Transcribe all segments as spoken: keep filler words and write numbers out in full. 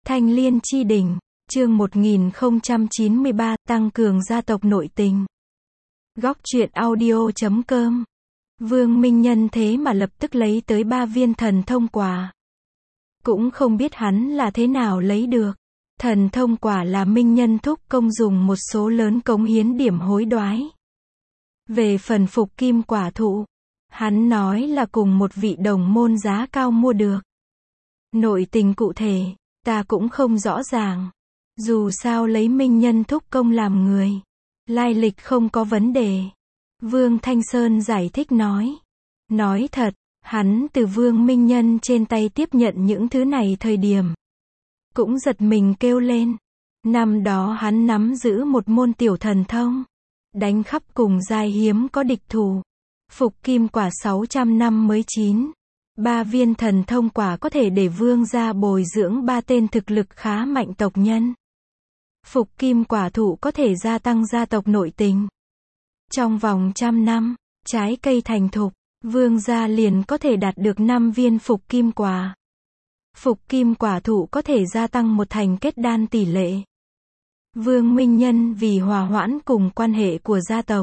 Thanh Liên Chi Đỉnh, chương một nghìn không trăm chín mươi ba, tăng cường gia tộc nội tình. Góc truyện audio chấm com. Vương Minh Nhân thế mà lập tức lấy tới ba viên thần thông quả. Cũng không biết hắn là thế nào lấy được. Thần thông quả là Minh Nhân thúc công dùng một số lớn cống hiến điểm hối đoái. Về phần phục kim quả thụ, hắn nói là cùng một vị đồng môn giá cao mua được. Nội tình cụ thể, ta cũng không rõ ràng. Dù sao lấy Minh Nhân thúc công làm người, lai lịch không có vấn đề. Vương Thanh Sơn giải thích nói. Nói thật, hắn từ Vương Minh Nhân trên tay tiếp nhận những thứ này thời điểm, cũng giật mình kêu lên. Năm đó hắn nắm giữ một môn tiểu thần thông, đánh khắp cùng giai hiếm có địch thủ. Phục kim quả sáu trăm năm mới chín. Ba viên thần thông quả có thể để vương gia bồi dưỡng ba tên thực lực khá mạnh tộc nhân. Phục kim quả thụ có thể gia tăng gia tộc nội tình. Trong vòng trăm năm, trái cây thành thục, vương gia liền có thể đạt được năm viên phục kim quả. Phục kim quả thụ có thể gia tăng một thành kết đan tỷ lệ. Vương Minh Nhân vì hòa hoãn cùng quan hệ của gia tộc,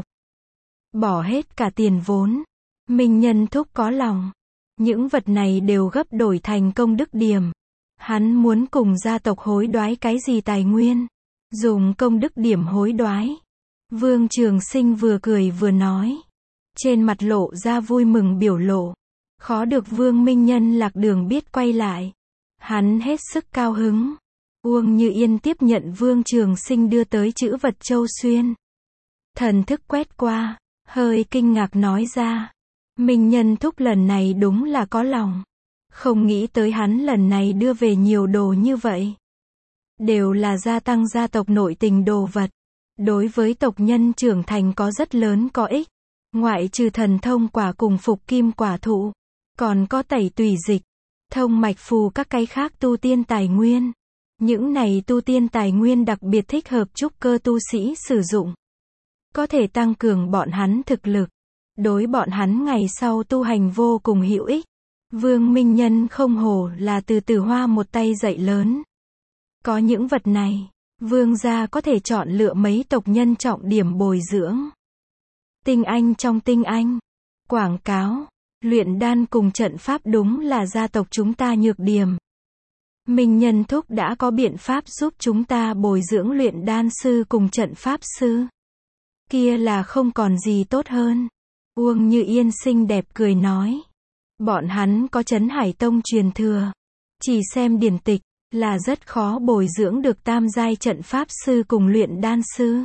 bỏ hết cả tiền vốn. Minh Nhân thúc có lòng. Những vật này đều gấp đổi thành công đức điểm. Hắn muốn cùng gia tộc hối đoái cái gì tài nguyên, dùng công đức điểm hối đoái. Vương Trường Sinh vừa cười vừa nói, trên mặt lộ ra vui mừng biểu lộ. Khó được Vương Minh Nhân lạc đường biết quay lại, hắn hết sức cao hứng. Uông Như Yên tiếp nhận Vương Trường Sinh đưa tới chữ vật châu xuyên. Thần thức quét qua, hơi kinh ngạc nói ra, Minh Nhân thúc lần này đúng là có lòng. Không nghĩ tới hắn lần này đưa về nhiều đồ như vậy. Đều là gia tăng gia tộc nội tình đồ vật. Đối với tộc nhân trưởng thành có rất lớn có ích. Ngoại trừ thần thông quả cùng phục kim quả thụ, còn có tẩy tùy dịch, thông mạch phù các cái khác tu tiên tài nguyên. Những này tu tiên tài nguyên đặc biệt thích hợp trúc cơ tu sĩ sử dụng. Có thể tăng cường bọn hắn thực lực. Đối bọn hắn ngày sau tu hành vô cùng hữu ích. Vương Minh Nhân không hổ là từ Tử Hoa một tay dạy lớn. Có những vật này, vương gia có thể chọn lựa mấy tộc nhân trọng điểm bồi dưỡng. Tinh anh trong tinh anh. Quảng cáo, luyện đan cùng trận pháp đúng là gia tộc chúng ta nhược điểm. Minh Nhân thúc đã có biện pháp giúp chúng ta bồi dưỡng luyện đan sư cùng trận pháp sư. Kia là không còn gì tốt hơn. Uông Như Yên xinh đẹp cười nói. Bọn hắn có Trấn Hải Tông truyền thừa. Chỉ xem điển tịch, là rất khó bồi dưỡng được tam giai trận pháp sư cùng luyện đan sư.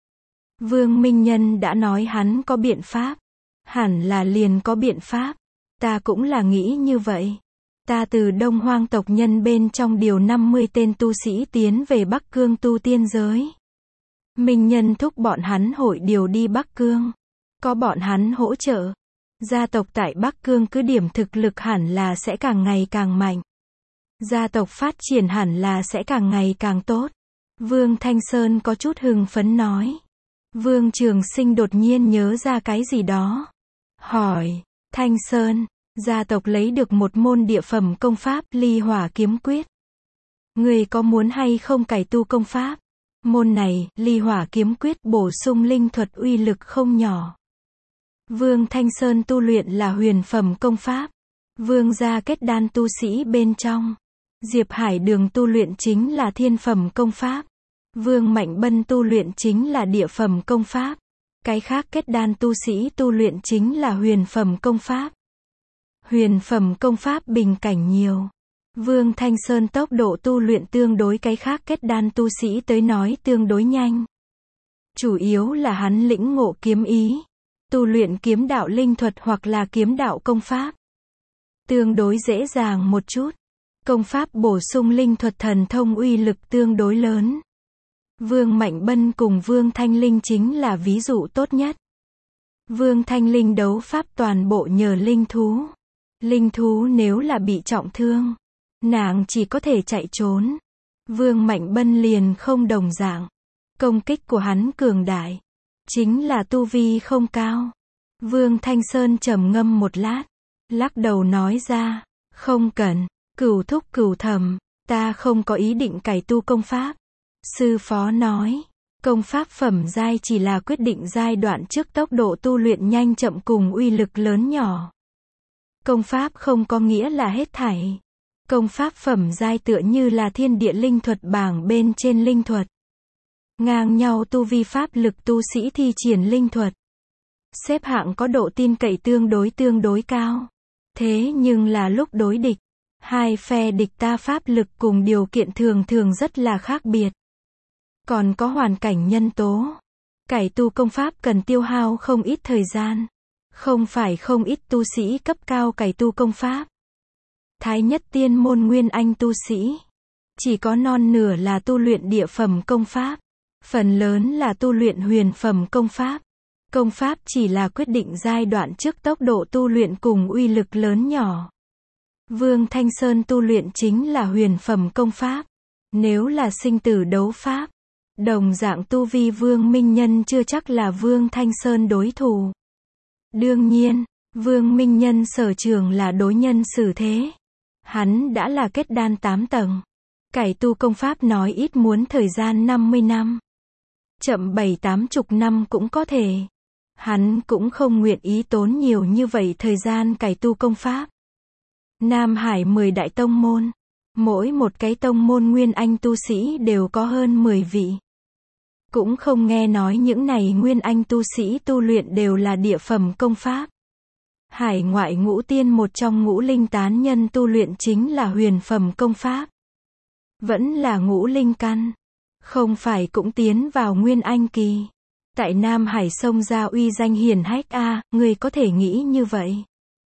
Vương Minh Nhân đã nói hắn có biện pháp. Hẳn là liền có biện pháp. Ta cũng là nghĩ như vậy. Ta từ Đông Hoang tộc nhân bên trong điều năm mươi tên tu sĩ tiến về Bắc Cương tu tiên giới. Minh Nhân thúc bọn hắn hội điều đi Bắc Cương. Có bọn hắn hỗ trợ, gia tộc tại Bắc Cương cứ điểm thực lực hẳn là sẽ càng ngày càng mạnh. Gia tộc phát triển hẳn là sẽ càng ngày càng tốt. Vương Thanh Sơn có chút hưng phấn nói. Vương Trường Sinh đột nhiên nhớ ra cái gì đó. Hỏi, Thanh Sơn, gia tộc lấy được một môn địa phẩm công pháp Ly Hỏa Kiếm Quyết. Người có muốn hay không cải tu công pháp? Môn này, Ly Hỏa Kiếm Quyết bổ sung linh thuật uy lực không nhỏ. Vương Thanh Sơn tu luyện là huyền phẩm công pháp. Vương gia kết đan tu sĩ bên trong. Diệp Hải Đường tu luyện chính là thiên phẩm công pháp. Vương Mạnh Bân tu luyện chính là địa phẩm công pháp. Cái khác kết đan tu sĩ tu luyện chính là huyền phẩm công pháp. Huyền phẩm công pháp bình cảnh nhiều. Vương Thanh Sơn tốc độ tu luyện tương đối cái khác kết đan tu sĩ tới nói tương đối nhanh. Chủ yếu là hắn lĩnh ngộ kiếm ý. Tu luyện kiếm đạo linh thuật hoặc là kiếm đạo công pháp. Tương đối dễ dàng một chút. Công pháp bổ sung linh thuật thần thông uy lực tương đối lớn. Vương Mạnh Bân cùng Vương Thanh Linh chính là ví dụ tốt nhất. Vương Thanh Linh đấu pháp toàn bộ nhờ linh thú. Linh thú nếu là bị trọng thương, nàng chỉ có thể chạy trốn. Vương Mạnh Bân liền không đồng dạng. Công kích của hắn cường đại. Chính là tu vi không cao. Vương Thanh Sơn trầm ngâm một lát, lắc đầu nói ra, không cần, cửu thúc cửu thầm, Ta không có ý định cải tu công pháp. Sư phó nói, công pháp phẩm giai chỉ là quyết định giai đoạn trước tốc độ tu luyện nhanh chậm cùng uy lực lớn nhỏ. Công pháp không có nghĩa là hết thảy. Công pháp phẩm giai tựa như là thiên địa linh thuật bảng bên trên linh thuật. Ngang nhau tu vi pháp lực tu sĩ thi triển linh thuật. Xếp hạng có độ tin cậy tương đối tương đối cao. Thế nhưng là lúc đối địch, hai phe địch ta pháp lực cùng điều kiện thường thường rất là khác biệt. Còn có hoàn cảnh nhân tố. Cải tu công pháp cần tiêu hao không ít thời gian. Không phải không ít tu sĩ cấp cao cải tu công pháp. Thái nhất tiên môn nguyên anh tu sĩ. Chỉ có non nửa là tu luyện địa phẩm công pháp. Phần lớn là tu luyện huyền phẩm công pháp. Công pháp chỉ là quyết định giai đoạn trước tốc độ tu luyện cùng uy lực lớn nhỏ. Vương Thanh Sơn tu luyện chính là huyền phẩm công pháp. Nếu là sinh tử đấu pháp, đồng dạng tu vi Vương Minh Nhân chưa chắc là Vương Thanh Sơn đối thủ. Đương nhiên, Vương Minh Nhân sở trường là đối nhân xử thế. Hắn đã là kết đan tám tầng. Cải tu công pháp nói ít muốn thời gian năm mươi năm. Chậm bảy tám chục năm cũng có thể. Hắn cũng không nguyện ý tốn nhiều như vậy thời gian cải tu công pháp. Nam Hải mười đại tông môn. Mỗi một cái tông môn nguyên anh tu sĩ đều có hơn mười vị. Cũng không nghe nói những này nguyên anh tu sĩ tu luyện đều là địa phẩm công pháp. Hải ngoại ngũ tiên một trong ngũ linh tán nhân tu luyện chính là huyền phẩm công pháp. Vẫn là ngũ linh căn. Không phải cũng tiến vào nguyên anh kỳ. Tại Nam Hải sông ra uy danh hiển hách a, à, người có thể nghĩ như vậy.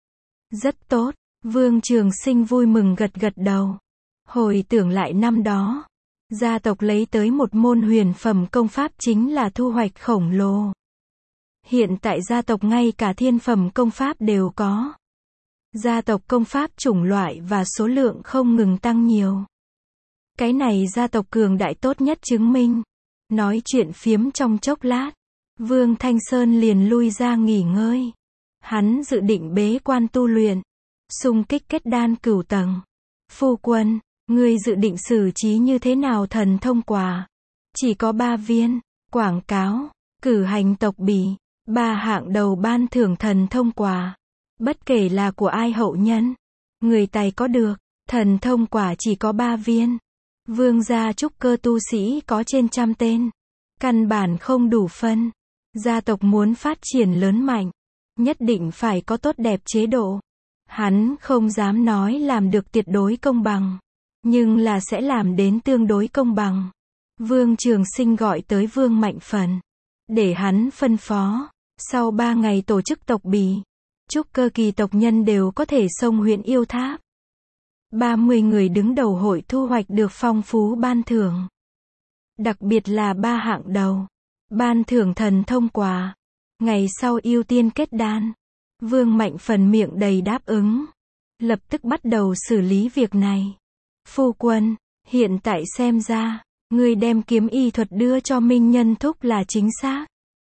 Rất tốt, Vương Trường Sinh vui mừng gật gật đầu. Hồi tưởng lại năm đó, gia tộc lấy tới một môn huyền phẩm công pháp chính là thu hoạch khổng lồ. Hiện tại gia tộc ngay cả thiên phẩm công pháp đều có. Gia tộc công pháp chủng loại và số lượng không ngừng tăng nhiều. Cái này gia tộc cường đại tốt nhất chứng minh. Nói chuyện phiếm trong chốc lát, Vương Thanh Sơn liền lui ra nghỉ ngơi. Hắn dự định bế quan tu luyện, xung kích kết đan cửu tầng. Phu quân, ngươi dự định xử trí như thế nào thần thông quả? Chỉ có ba viên, quảng cáo, cử hành tộc bỉ, ba hạng đầu ban thưởng thần thông quả. Bất kể là của ai hậu nhân, người tài có được, thần thông quả chỉ có ba viên. Vương gia trúc cơ tu sĩ có trên trăm tên. Căn bản không đủ phân. Gia tộc muốn phát triển lớn mạnh, nhất định phải có tốt đẹp chế độ. Hắn không dám nói làm được tuyệt đối công bằng, nhưng là sẽ làm đến tương đối công bằng. Vương Trường Sinh gọi tới Vương Mạnh Phần, để hắn phân phó, sau ba ngày tổ chức tộc bỉ, trúc cơ kỳ tộc nhân đều có thể xông huyện yêu tháp. ba mươi người đứng đầu hội thu hoạch được phong phú ban thưởng. Đặc biệt là ba hạng đầu. Ban thưởng thần thông quả. Ngày sau ưu tiên kết đan. Vương Mạnh Phần miệng đầy đáp ứng. Lập tức bắt đầu xử lý việc này. Phu quân, hiện tại xem ra, ngươi đem kiếm y thuật đưa cho Minh Nhân Thúc là chính xác.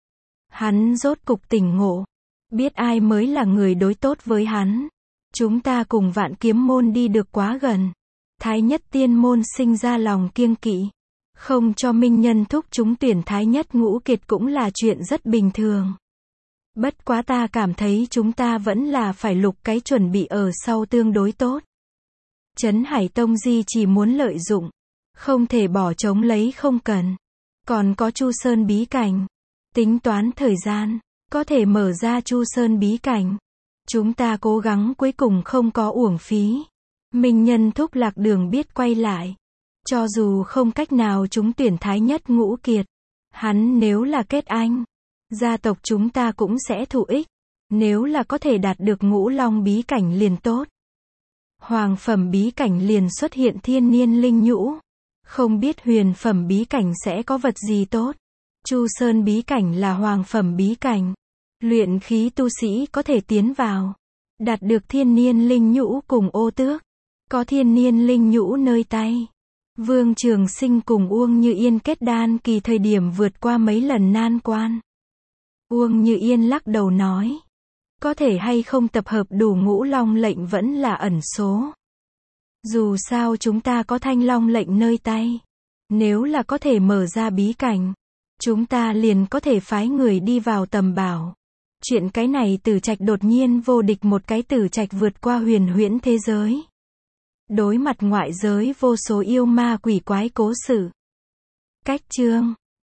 Hắn rốt cục tỉnh ngộ. Biết ai mới là người đối tốt với hắn. Chúng ta cùng Vạn Kiếm môn đi được quá gần. Thái nhất tiên môn sinh ra lòng kiêng kỵ. Không cho Minh Nhân Thúc chúng tuyển Thái nhất ngũ kiệt cũng là chuyện rất bình thường. Bất quá ta cảm thấy chúng ta vẫn là phải lục cái chuẩn bị ở sau tương đối tốt. Trấn Hải Tông Di chỉ muốn lợi dụng. Không thể bỏ trống lấy không cần. Còn có Chu Sơn bí cảnh. Tính toán thời gian. Có thể mở ra Chu Sơn bí cảnh. Chúng ta cố gắng cuối cùng không có uổng phí. Minh Nhân Thúc lạc đường biết quay lại. Cho dù không cách nào chúng tuyển Thái nhất ngũ kiệt. Hắn nếu là kết anh, gia tộc chúng ta cũng sẽ thụ ích. Nếu là có thể đạt được ngũ long bí cảnh liền tốt. Hoàng phẩm bí cảnh liền xuất hiện thiên niên linh nhũ. Không biết huyền phẩm bí cảnh sẽ có vật gì tốt. Chu Sơn bí cảnh là hoàng phẩm bí cảnh. Luyện khí tu sĩ có thể tiến vào. Đạt được thiên niên linh nhũ cùng ô tước. Có thiên niên linh nhũ nơi tay. Vương Trường Sinh cùng Uông Như Yên kết đan kỳ thời điểm vượt qua mấy lần nan quan. Uông Như Yên lắc đầu nói. Có thể hay không tập hợp đủ ngũ long lệnh vẫn là ẩn số. Dù sao chúng ta có thanh long lệnh nơi tay. Nếu là có thể mở ra bí cảnh, chúng ta liền có thể phái người đi vào tầm bảo. Chuyện cái này Tử Trạch đột nhiên vô địch một cái Tử Trạch vượt qua huyền huyễn thế giới. Đối mặt ngoại giới vô số yêu ma quỷ quái cố sự. Cách chương